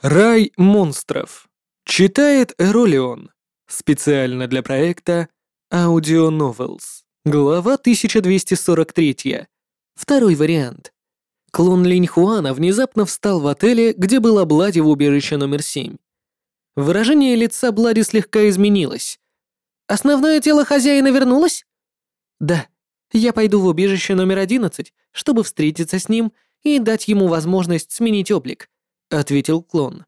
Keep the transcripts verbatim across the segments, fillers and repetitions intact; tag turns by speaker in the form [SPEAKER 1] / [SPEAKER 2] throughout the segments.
[SPEAKER 1] Рай монстров. Читает Эролион. Специально для проекта Audio Novels. Глава тысяча двести сорок три. Второй вариант. Клон Линь Хуана внезапно встал в отеле, где была Блади в убежище номер семь. Выражение лица Блади слегка изменилось. «Основное тело хозяина вернулось?» «Да. Я пойду в убежище номер одиннадцать, чтобы встретиться с ним и дать ему возможность сменить облик», — ответил клон.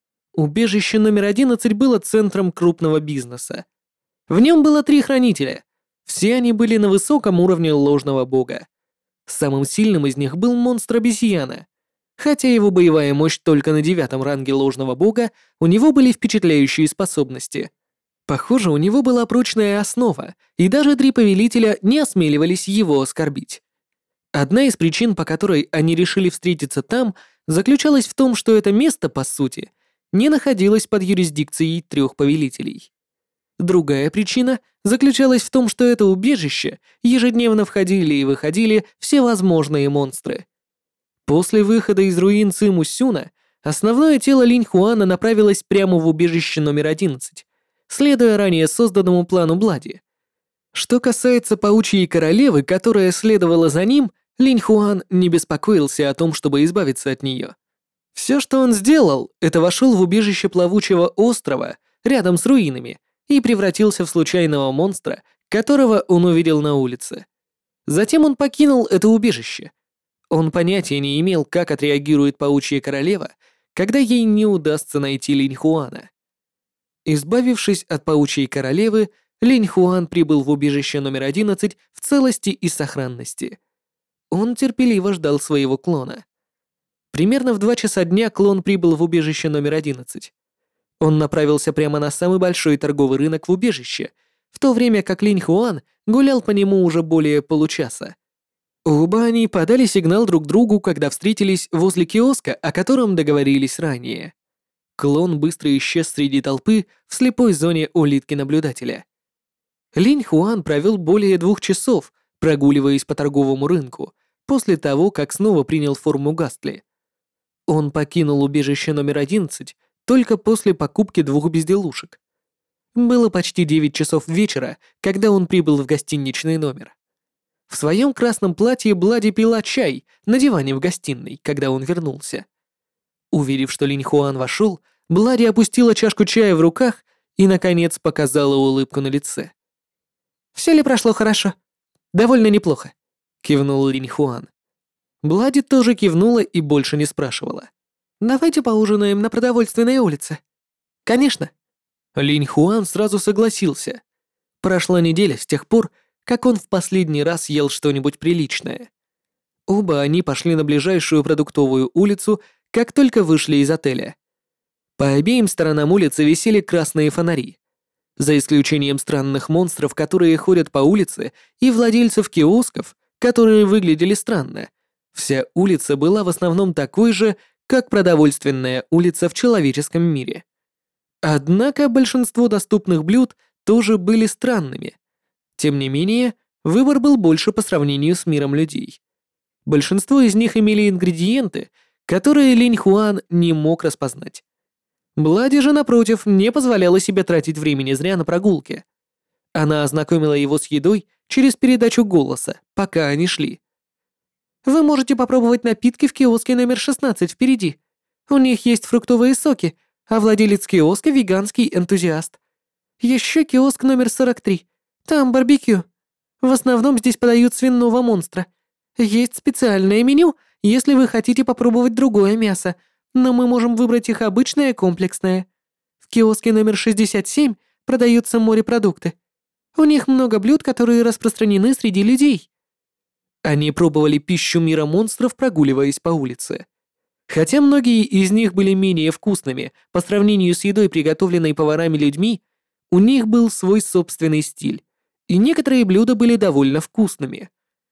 [SPEAKER 1] Убежище номер одиннадцать было центром крупного бизнеса. В нем было три хранителя. Все они были на высоком уровне ложного бога. Самым сильным из них был монстр-обезьяна. Хотя его боевая мощь только на девятом ранге ложного бога, у него были впечатляющие способности. Похоже, у него была прочная основа, и даже три повелителя не осмеливались его оскорбить. Одна из причин, по которой они решили встретиться там, заключалась в том, что это место, по сути, не находилось под юрисдикцией трех повелителей. Другая причина заключалась в том, что это убежище ежедневно входили и выходили всевозможные монстры. После выхода из руин Циму Сюна основное тело Линь Хуана направилось прямо в убежище номер одиннадцать, следуя ранее созданному плану Блади. Что касается паучьей королевы, которая следовала за ним, Линь Хуан не беспокоился о том, чтобы избавиться от нее. Все, что он сделал, это вошел в убежище плавучего острова рядом с руинами и превратился в случайного монстра, которого он увидел на улице. Затем он покинул это убежище. Он понятия не имел, как отреагирует паучья королева, когда ей не удастся найти Линь Хуана. Избавившись от паучьей королевы, Линь Хуан прибыл в убежище номер одиннадцать в целости и сохранности. Он терпеливо ждал своего клона. Примерно в два часа дня клон прибыл в убежище номер одиннадцать. Он направился прямо на самый большой торговый рынок в убежище, в то время как Линь Хуан гулял по нему уже более получаса. Оба они подали сигнал друг другу, когда встретились возле киоска, о котором договорились ранее. Клон быстро исчез среди толпы в слепой зоне улитки-наблюдателя. Линь Хуан провел более двух часов, прогуливаясь по торговому рынку, после того, как снова принял форму Гастли. Он покинул убежище номер одиннадцать только после покупки двух безделушек. Было почти девять часов вечера, когда он прибыл в гостиничный номер. В своем красном платье Блади пила чай на диване в гостиной, когда он вернулся. Увидев, что Линь Хуан вошел, Блади опустила чашку чая в руках и, наконец, показала улыбку на лице. «Все ли прошло хорошо?» «Довольно неплохо», — кивнул Линь Хуан. Блади тоже кивнула и больше не спрашивала. «Давайте поужинаем на продовольственной улице». «Конечно». Линь Хуан сразу согласился. Прошла неделя с тех пор, как он в последний раз ел что-нибудь приличное. Оба они пошли на ближайшую продуктовую улицу, как только вышли из отеля. По обеим сторонам улицы висели красные фонари. За исключением странных монстров, которые ходят по улице, и владельцев киосков, которые выглядели странно, вся улица была в основном такой же, как продовольственная улица в человеческом мире. Однако большинство доступных блюд тоже были странными. Тем не менее, выбор был больше по сравнению с миром людей. Большинство из них имели ингредиенты, которые Линь Хуан не мог распознать. Блади же, напротив, не позволяла себе тратить времени зря на прогулке. Она ознакомила его с едой через передачу голоса, пока они шли. «Вы можете попробовать напитки в киоске номер шестнадцать впереди. У них есть фруктовые соки, а владелец киоска — веганский энтузиаст. Еще киоск номер сорок три. Там барбекю. В основном здесь подают свиного монстра. Есть специальное меню, если вы хотите попробовать другое мясо, но мы можем выбрать их обычное комплексное. В киоске номер шестьдесят семь продаются морепродукты. У них много блюд, которые распространены среди людей». Они пробовали пищу мира монстров, прогуливаясь по улице. Хотя многие из них были менее вкусными по сравнению с едой, приготовленной поварами-людьми, у них был свой собственный стиль, и некоторые блюда были довольно вкусными.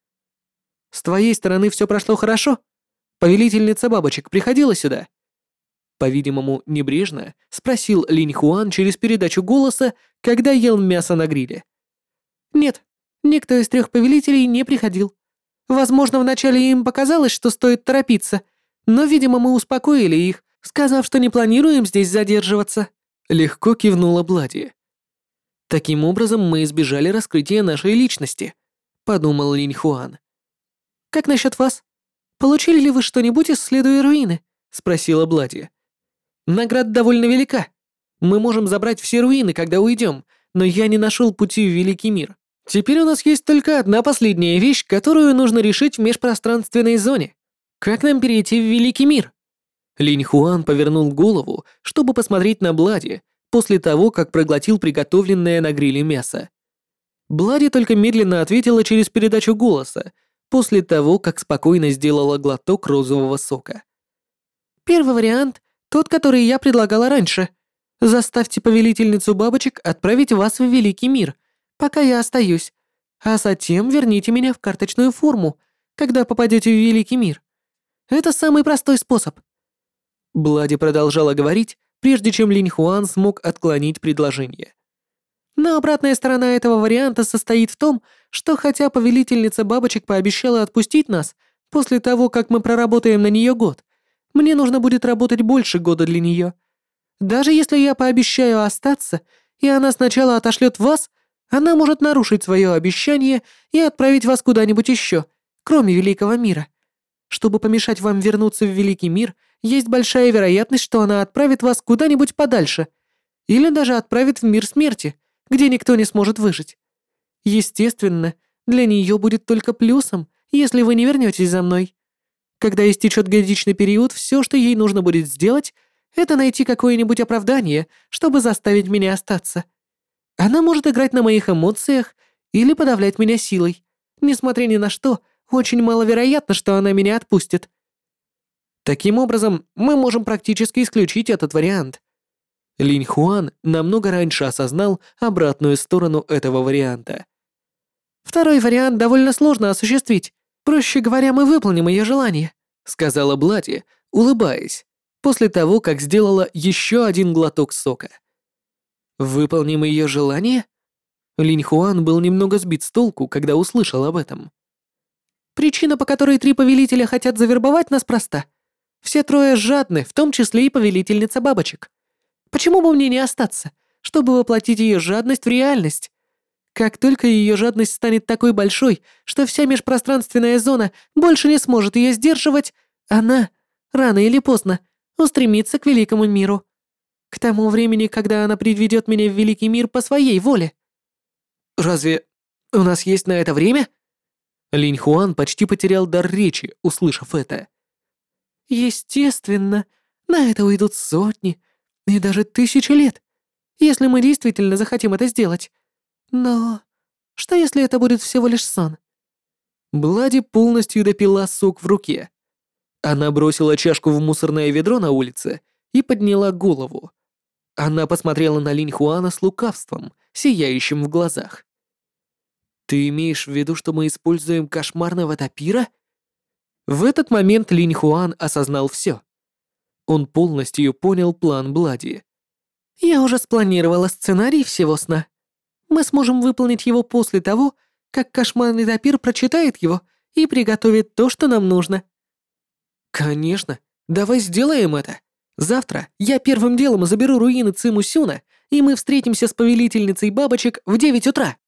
[SPEAKER 1] «С твоей стороны все прошло хорошо? Повелительница бабочек приходила сюда?» По-видимому, небрежно спросил Линь Хуан через передачу голоса, когда ел мясо на гриле. «Нет, никто из трех повелителей не приходил. Возможно, вначале им показалось, что стоит торопиться, но, видимо, мы успокоили их, сказав, что не планируем здесь задерживаться. Легко кивнула Блади. Таким образом, мы избежали раскрытия нашей личности, подумал Линь Хуан. Как насчет вас? Получили ли вы что-нибудь, исследуя руины? Спросила Блади. Награда довольно велика. Мы можем забрать все руины, когда уйдем, но я не нашел пути в Великий мир. Теперь у нас есть только одна последняя вещь, которую нужно решить в межпространственной зоне. Как нам перейти в Великий мир? Линь Хуан повернул голову, чтобы посмотреть на Блади после того, как проглотил приготовленное на гриле мясо. Блади только медленно ответила через передачу голоса, после того, как спокойно сделала глоток розового сока. Первый вариант — тот, который я предлагала раньше. Заставьте повелительницу бабочек отправить вас в Великий мир, пока я остаюсь, а затем верните меня в карточную форму, когда попадете в Великий мир. Это самый простой способ. Блади продолжала говорить, прежде чем Линь Хуан смог отклонить предложение. Но обратная сторона этого варианта состоит в том, что хотя повелительница бабочек пообещала отпустить нас после того, как мы проработаем на нее год, мне нужно будет работать больше года для нее. Даже если я пообещаю остаться, и она сначала отошлет вас, она может нарушить свое обещание и отправить вас куда-нибудь еще, кроме Великого мира. Чтобы помешать вам вернуться в Великий мир, есть большая вероятность, что она отправит вас куда-нибудь подальше, или даже отправит в мир смерти, где никто не сможет выжить. Естественно, для нее будет только плюсом, если вы не вернетесь за мной. Когда истечет годичный период, все, что ей нужно будет сделать, это найти какое-нибудь оправдание, чтобы заставить меня остаться. Она может играть на моих эмоциях или подавлять меня силой. Несмотря ни на что, очень маловероятно, что она меня отпустит. Таким образом, мы можем практически исключить этот вариант. Линь Хуан намного раньше осознал обратную сторону этого варианта. Второй вариант довольно сложно осуществить. Проще говоря, мы выполним ее желание, сказала Блади, улыбаясь, после того, как сделала еще один глоток сока. Выполним ее желание? Линь Хуан был немного сбит с толку, когда услышал об этом. Причина, по которой три повелителя хотят завербовать нас, проста. Все трое жадны, в том числе и повелительница бабочек. Почему бы мне не остаться, чтобы воплотить ее жадность в реальность? Как только ее жадность станет такой большой, что вся межпространственная зона больше не сможет ее сдерживать, она, рано или поздно, устремится к великому миру. К тому времени, когда она приведет меня в великий мир по своей воле. Разве у нас есть на это время? Линь Хуан почти потерял дар речи, услышав это. Естественно, на это уйдут сотни и даже тысячи лет, если мы действительно захотим это сделать. Но что если это будет всего лишь сон? Блади полностью допила сок в руке. Она бросила чашку в мусорное ведро на улице и подняла голову. Она посмотрела на Линь Хуана с лукавством, сияющим в глазах. «Ты имеешь в виду, что мы используем кошмарного тапира?» В этот момент Линь Хуан осознал все. Он полностью понял план Блади. «Я уже спланировала сценарий всего сна. Мы сможем выполнить его после того, как кошмарный тапир прочитает его и приготовит то, что нам нужно». «Конечно, давай сделаем это. Завтра я первым делом заберу руины Цимусюна, и мы встретимся с повелительницей бабочек в девять утра».